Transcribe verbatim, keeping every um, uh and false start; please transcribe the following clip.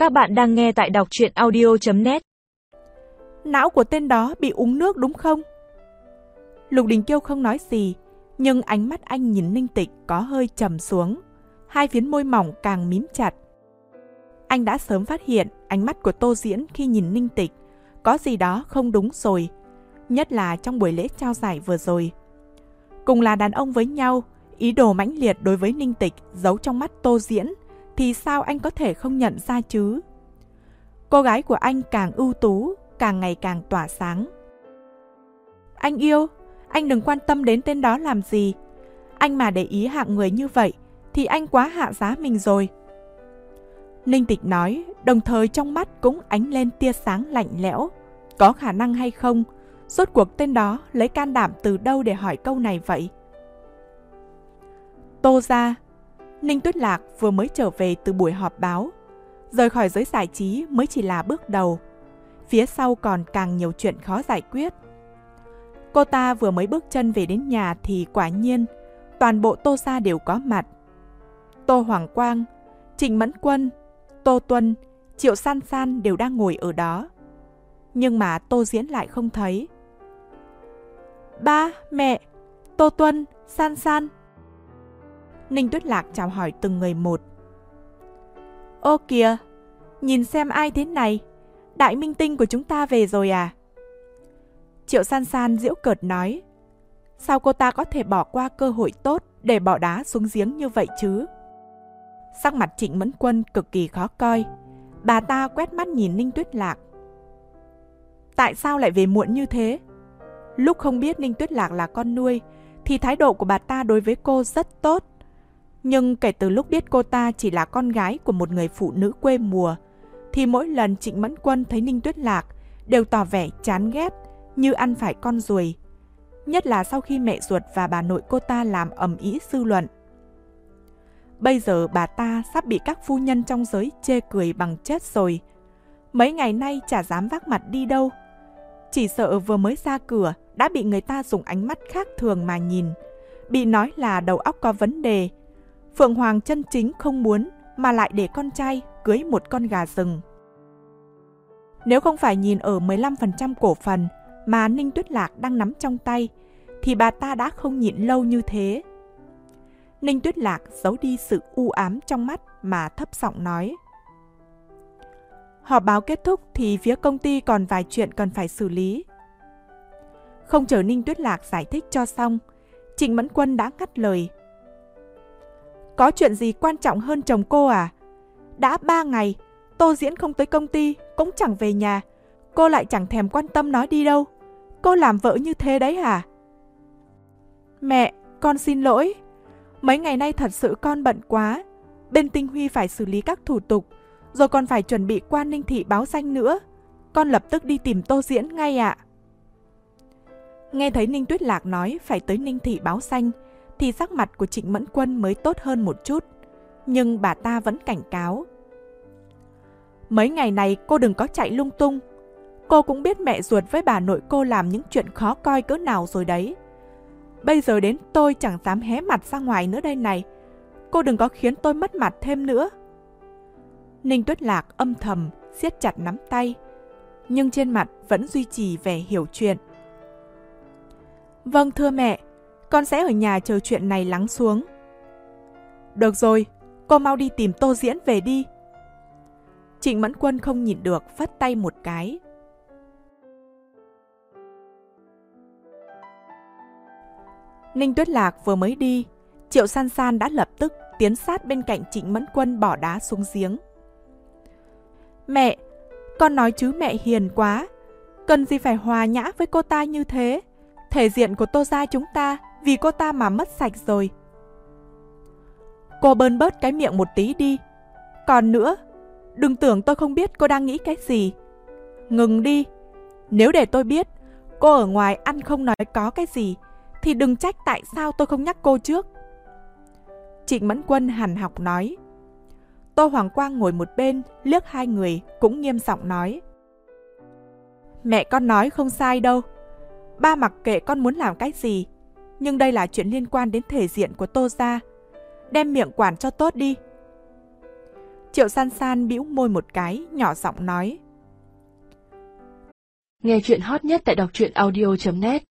Các bạn đang nghe tại đọc truyện audio chấm net. Não của tên đó bị uống nước đúng không? Lục Đình Kiêu không nói gì, nhưng ánh mắt anh nhìn Ninh Tịch có hơi trầm xuống, hai phiến môi mỏng càng mím chặt. Anh đã sớm phát hiện ánh mắt của Tô Diễn khi nhìn Ninh Tịch có gì đó không đúng rồi, nhất là trong buổi lễ trao giải vừa rồi. Cùng là đàn ông với nhau, ý đồ mãnh liệt đối với Ninh Tịch giấu trong mắt Tô Diễn thì sao anh có thể không nhận ra chứ? Cô gái của anh càng ưu tú, càng ngày càng tỏa sáng. Anh yêu, anh đừng quan tâm đến tên đó làm gì. Anh mà để ý hạng người như vậy thì anh quá hạ giá mình rồi. Ninh Tịch nói, đồng thời trong mắt cũng ánh lên tia sáng lạnh lẽo. Có khả năng hay không? Rốt cuộc tên đó lấy can đảm từ đâu để hỏi câu này vậy? Tô gia. Ninh Tuyết Lạc vừa mới trở về từ buổi họp báo. Rời khỏi giới giải trí mới chỉ là bước đầu. Phía sau còn càng nhiều chuyện khó giải quyết. Cô ta vừa mới bước chân về đến nhà thì quả nhiên toàn bộ Tô gia đều có mặt. Tô Hoàng Quang, Trịnh Mẫn Quân, Tô Tuân, Triệu San San đều đang ngồi ở đó. Nhưng mà Tô Diễn lại không thấy. Ba, mẹ, Tô Tuân, San San. Ninh Tuyết Lạc chào hỏi từng người một. Ô kìa, nhìn xem ai thế này, đại minh tinh của chúng ta về rồi à? Triệu San San giễu cợt nói. Sao cô ta có thể bỏ qua cơ hội tốt để bỏ đá xuống giếng như vậy chứ? Sắc mặt Trịnh Mẫn Quân cực kỳ khó coi. Bà ta quét mắt nhìn Ninh Tuyết Lạc. Tại sao lại về muộn như thế? Lúc không biết Ninh Tuyết Lạc là con nuôi thì thái độ của bà ta đối với cô rất tốt. Nhưng kể từ lúc biết cô ta chỉ là con gái của một người phụ nữ quê mùa thì mỗi lần Trịnh Mẫn Quân thấy Ninh Tuyết Lạc đều tỏ vẻ chán ghét, như ăn phải con ruồi. Nhất là sau khi mẹ ruột và bà nội cô ta làm ầm ĩ dư luận. Bây giờ bà ta sắp bị các phu nhân trong giới chê cười bằng chết rồi. Mấy ngày nay chả dám vác mặt đi đâu. Chỉ sợ vừa mới ra cửa đã bị người ta dùng ánh mắt khác thường mà nhìn. Bị nói là đầu óc có vấn đề. Phượng Hoàng chân chính không muốn mà lại để con trai cưới một con gà rừng. Nếu không phải nhìn ở mười lăm phần trăm cổ phần mà Ninh Tuyết Lạc đang nắm trong tay thì bà ta đã không nhịn lâu như thế. Ninh Tuyết Lạc giấu đi sự u ám trong mắt mà thấp giọng nói. Họp báo kết thúc thì phía công ty còn vài chuyện cần phải xử lý. Không chờ Ninh Tuyết Lạc giải thích cho xong, Trịnh Mẫn Quân đã ngắt lời. Có chuyện gì quan trọng hơn chồng cô à? Đã ba ngày, Tô Diễn không tới công ty, cũng chẳng về nhà. Cô lại chẳng thèm quan tâm nó đi đâu. Cô làm vợ như thế đấy hả? Mẹ, con xin lỗi. Mấy ngày nay thật sự con bận quá. Bên Tinh Huy phải xử lý các thủ tục, rồi còn phải chuẩn bị qua Ninh Thị báo danh nữa. Con lập tức đi tìm Tô Diễn ngay ạ. Nghe thấy Ninh Tuyết Lạc nói phải tới Ninh Thị báo danh thì sắc mặt của Trịnh Mẫn Quân mới tốt hơn một chút. Nhưng bà ta vẫn cảnh cáo. Mấy ngày này cô đừng có chạy lung tung. Cô cũng biết mẹ ruột với bà nội cô làm những chuyện khó coi cỡ nào rồi đấy. Bây giờ đến tôi chẳng dám hé mặt ra ngoài nữa đây này. Cô đừng có khiến tôi mất mặt thêm nữa. Ninh Tuyết Lạc âm thầm siết chặt nắm tay, nhưng trên mặt vẫn duy trì vẻ hiểu chuyện. Vâng thưa mẹ, con sẽ ở nhà chờ chuyện này lắng xuống. Được rồi, cô mau đi tìm Tô Diễn về đi. Trịnh Mẫn Quân không nhịn được phất tay một cái. Ninh Tuyết Lạc vừa mới đi, Triệu San San đã lập tức tiến sát bên cạnh Trịnh Mẫn Quân bỏ đá xuống giếng. Mẹ, con nói chứ mẹ hiền quá. Cần gì phải hòa nhã với cô ta như thế? Thể diện của Tô gia chúng ta vì cô ta mà mất sạch rồi. Cô bơn bớt cái miệng một tí đi. Còn nữa, đừng tưởng tôi không biết cô đang nghĩ cái gì. Ngừng đi. Nếu để tôi biết cô ở ngoài ăn không nói có cái gì thì đừng trách tại sao tôi không nhắc cô trước. Trịnh Mẫn Quân hằn học nói. Tô Hoàng Quang ngồi một bên liếc hai người cũng nghiêm giọng nói. Mẹ con nói không sai đâu. Ba mặc kệ con muốn làm cái gì, nhưng đây là chuyện liên quan đến thể diện của Tô gia. Đem miệng quản cho tốt đi. Triệu San San bĩu môi một cái, nhỏ giọng nói. Nghe chuyện hot nhất tại đọc truyện audio chấm net